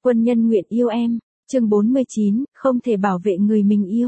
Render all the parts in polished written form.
Quân nhân nguyện yêu em. Chương 49, không thể bảo vệ người mình yêu.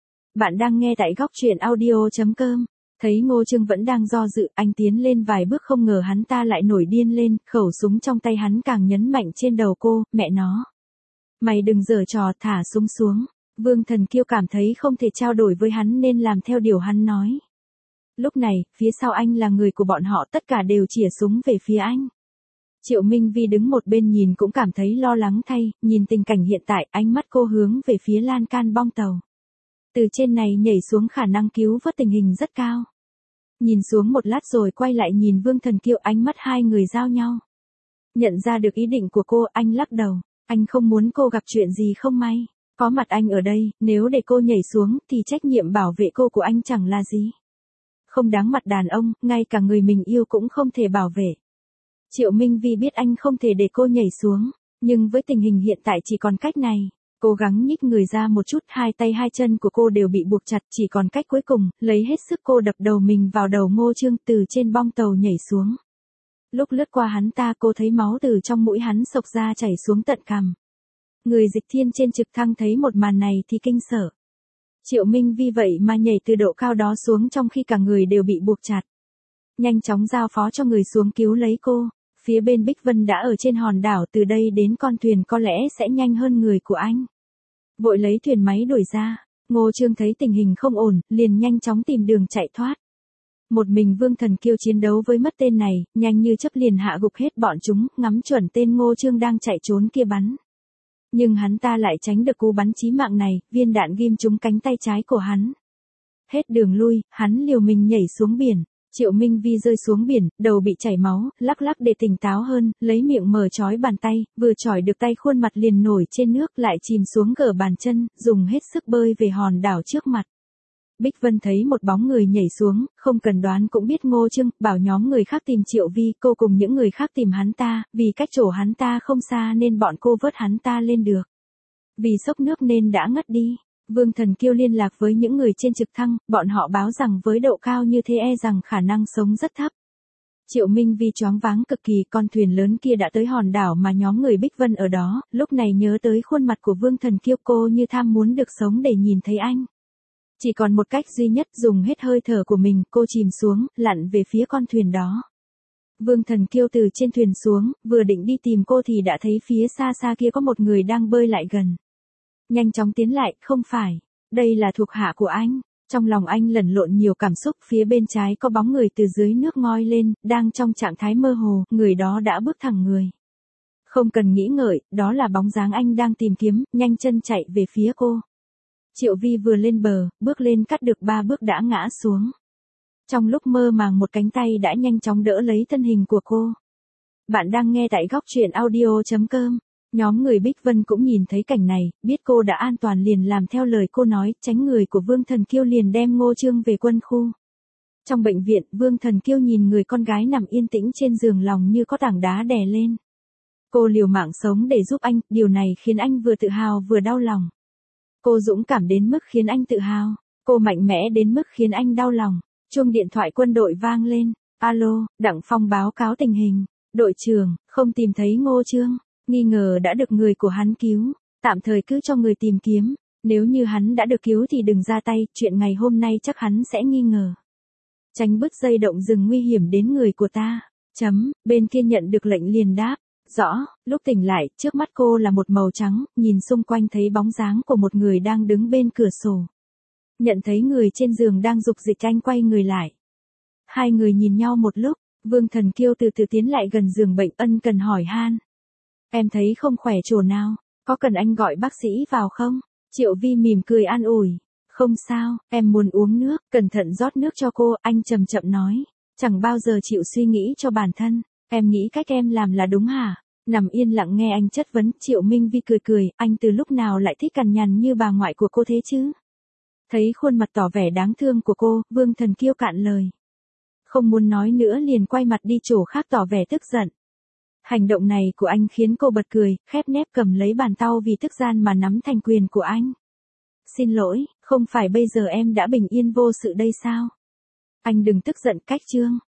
Bạn đang nghe tại góc truyện audio.com. Thấy Ngô Trương vẫn đang do dự, anh tiến lên vài bước không ngờ hắn ta lại nổi điên lên, khẩu súng trong tay hắn càng nhấn mạnh trên đầu cô, mẹ nó. Mày đừng giở trò, thả súng xuống. Vương Thần Kiêu cảm thấy không thể trao đổi với hắn nên làm theo điều hắn nói. Lúc này, phía sau anh là người của bọn họ, tất cả đều chĩa súng về phía anh. Triệu Minh Vi đứng một bên nhìn cũng cảm thấy lo lắng thay, nhìn tình cảnh hiện tại, ánh mắt cô hướng về phía lan can bong tàu. Từ trên này nhảy xuống khả năng cứu vớt tình hình rất cao. Nhìn xuống một lát rồi quay lại nhìn Vương Thần Kiêu, ánh mắt hai người giao nhau. Nhận ra được ý định của cô, anh lắc đầu, anh không muốn cô gặp chuyện gì không may. Có mặt anh ở đây, nếu để cô nhảy xuống thì trách nhiệm bảo vệ cô của anh chẳng là gì. Không đáng mặt đàn ông, ngay cả người mình yêu cũng không thể bảo vệ. Triệu Minh Vi biết anh không thể để cô nhảy xuống, nhưng với tình hình hiện tại chỉ còn cách này. Cố gắng nhích người ra một chút, hai tay hai chân của cô đều bị buộc chặt, chỉ còn cách cuối cùng, lấy hết sức cô đập đầu mình vào đầu Ngô Trương từ trên bong tàu nhảy xuống. Lúc lướt qua hắn ta cô thấy máu từ trong mũi hắn xộc ra chảy xuống tận cằm. Người Dịch Thiên trên trực thăng thấy một màn này thì kinh sợ. Triệu Minh Vi vậy mà nhảy từ độ cao đó xuống trong khi cả người đều bị buộc chặt. Nhanh chóng giao phó cho người xuống cứu lấy cô. Phía bên Bích Vân đã ở trên hòn đảo, từ đây đến con thuyền có lẽ sẽ nhanh hơn người của anh. Vội lấy thuyền máy đuổi ra, Ngô Trương thấy tình hình không ổn, liền nhanh chóng tìm đường chạy thoát. Một mình Vương Thần Kiêu chiến đấu với mất tên này, nhanh như chớp liền hạ gục hết bọn chúng, ngắm chuẩn tên Ngô Trương đang chạy trốn kia bắn. Nhưng hắn ta lại tránh được cú bắn chí mạng này, viên đạn ghim trúng cánh tay trái của hắn. Hết đường lui, hắn liều mình nhảy xuống biển. Triệu Minh Vi rơi xuống biển, đầu bị chảy máu, lắc lắc để tỉnh táo hơn, lấy miệng mở trói bàn tay, vừa chỏi được tay khuôn mặt liền nổi trên nước lại chìm xuống gờ bàn chân, dùng hết sức bơi về hòn đảo trước mặt. Bích Vân thấy một bóng người nhảy xuống, không cần đoán cũng biết Ngô Trương, bảo nhóm người khác tìm Triệu Vi, cô cùng những người khác tìm hắn ta, vì cách chỗ hắn ta không xa nên bọn cô vớt hắn ta lên được. Vì sốc nước nên đã ngất đi. Vương Thần Kiêu liên lạc với những người trên trực thăng, bọn họ báo rằng với độ cao như thế e rằng khả năng sống rất thấp. Triệu Minh Vi choáng váng cực kỳ, con thuyền lớn kia đã tới hòn đảo mà nhóm người Bích Vân ở đó, lúc này nhớ tới khuôn mặt của Vương Thần Kiêu cô như tham muốn được sống để nhìn thấy anh. Chỉ còn một cách duy nhất, dùng hết hơi thở của mình, cô chìm xuống, lặn về phía con thuyền đó. Vương Thần Kiêu từ trên thuyền xuống, vừa định đi tìm cô thì đã thấy phía xa xa kia có một người đang bơi lại gần. Nhanh chóng tiến lại, không phải, đây là thuộc hạ của anh. Trong lòng anh lẫn lộn nhiều cảm xúc, phía bên trái có bóng người từ dưới nước ngoi lên, đang trong trạng thái mơ hồ, người đó đã bước thẳng người. Không cần nghĩ ngợi, đó là bóng dáng anh đang tìm kiếm, nhanh chân chạy về phía cô. Triệu Vi vừa lên bờ, bước lên cắt được 3 bước đã ngã xuống. Trong lúc mơ màng một cánh tay đã nhanh chóng đỡ lấy thân hình của cô. Bạn đang nghe tại góc truyện audio.com. Nhóm người Bích Vân cũng nhìn thấy cảnh này, biết cô đã an toàn liền làm theo lời cô nói, tránh người của Vương Thần Kiêu liền đem Ngô Trương về quân khu. Trong bệnh viện, Vương Thần Kiêu nhìn người con gái nằm yên tĩnh trên giường, lòng như có tảng đá đè lên. Cô liều mạng sống để giúp anh, điều này khiến anh vừa tự hào vừa đau lòng. Cô dũng cảm đến mức khiến anh tự hào, cô mạnh mẽ đến mức khiến anh đau lòng. Chuông điện thoại quân đội vang lên, alo, Đặng Phong báo cáo tình hình, đội trưởng, không tìm thấy Ngô Trương. Nghi ngờ đã được người của hắn cứu, tạm thời cứ cho người tìm kiếm, nếu như hắn đã được cứu thì đừng ra tay, chuyện ngày hôm nay chắc hắn sẽ nghi ngờ. Tránh bứt dây động rừng nguy hiểm đến người của ta. Bên kia nhận được lệnh liền đáp, rõ, lúc tỉnh lại, trước mắt cô là một màu trắng, nhìn xung quanh thấy bóng dáng của một người đang đứng bên cửa sổ. Nhận thấy người trên giường đang dục dịch, anh quay người lại. Hai người nhìn nhau một lúc, Vương Thần Kiêu từ từ tiến lại gần giường bệnh, ân cần hỏi han. Em thấy không khỏe chỗ nào, có cần anh gọi bác sĩ vào không? Triệu Vi mỉm cười an ủi. Không sao, em muốn uống nước, cẩn thận rót nước cho cô, anh chậm chậm nói. Chẳng bao giờ chịu suy nghĩ cho bản thân, em nghĩ cách em làm là đúng hả? Nằm yên lặng nghe anh chất vấn, Triệu Minh Vi cười cười, anh từ lúc nào lại thích cằn nhằn như bà ngoại của cô thế chứ? Thấy khuôn mặt tỏ vẻ đáng thương của cô, Vương Thần Kiêu cạn lời. Không muốn nói nữa liền quay mặt đi chỗ khác tỏ vẻ tức giận. Hành động này của anh khiến cô bật cười, khép nép cầm lấy bàn tau vì tức gian mà nắm thành quyền của anh. Xin lỗi, không phải bây giờ em đã bình yên vô sự đây sao? Anh đừng tức giận, cách Trương.